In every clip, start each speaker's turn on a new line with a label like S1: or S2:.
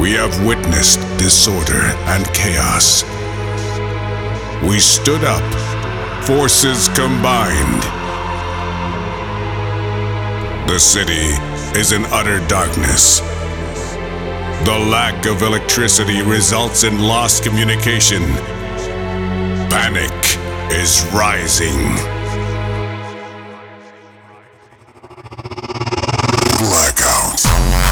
S1: We have witnessed disorder and chaos. We stood up, forces combined. The city is in utter darkness. The lack of electricity results in lost communication. Panic is rising. Blackout.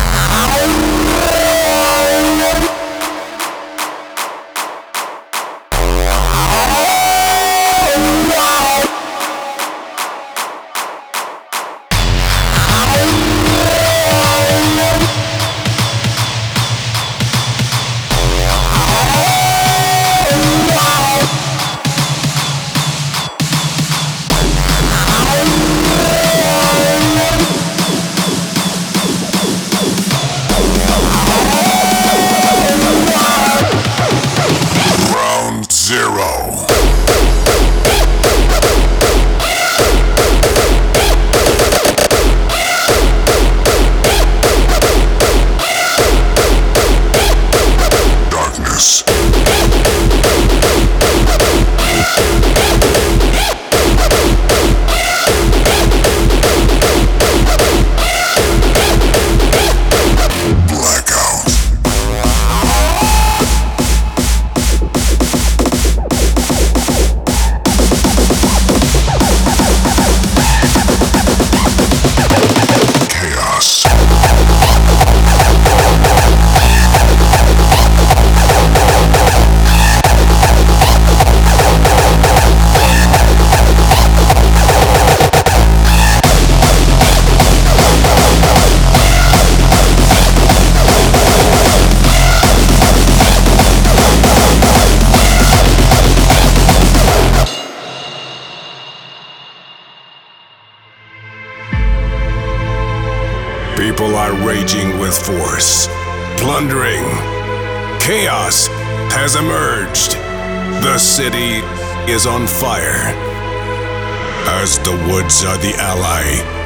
S1: People are raging with force, plundering. Chaos has emerged. The city is on fire. As the woods are the ally,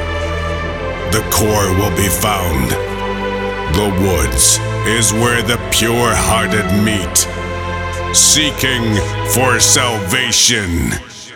S1: the core will be found. The woods is where the pure-hearted meet, seeking for salvation.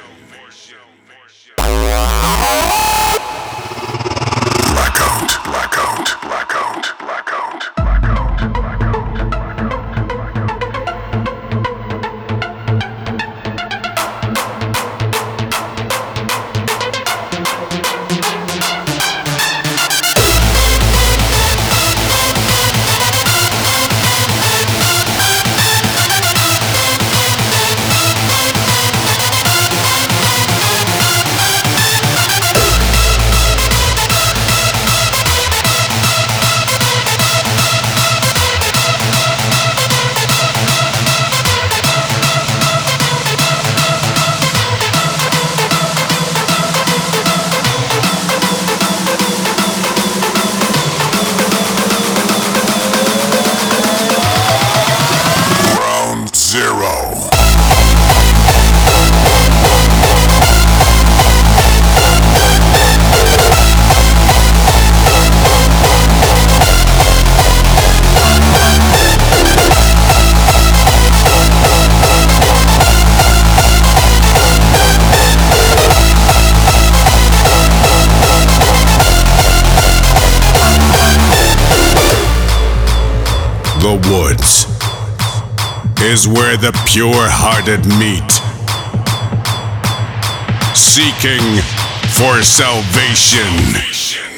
S1: The woods is where the pure-hearted meet, seeking for salvation.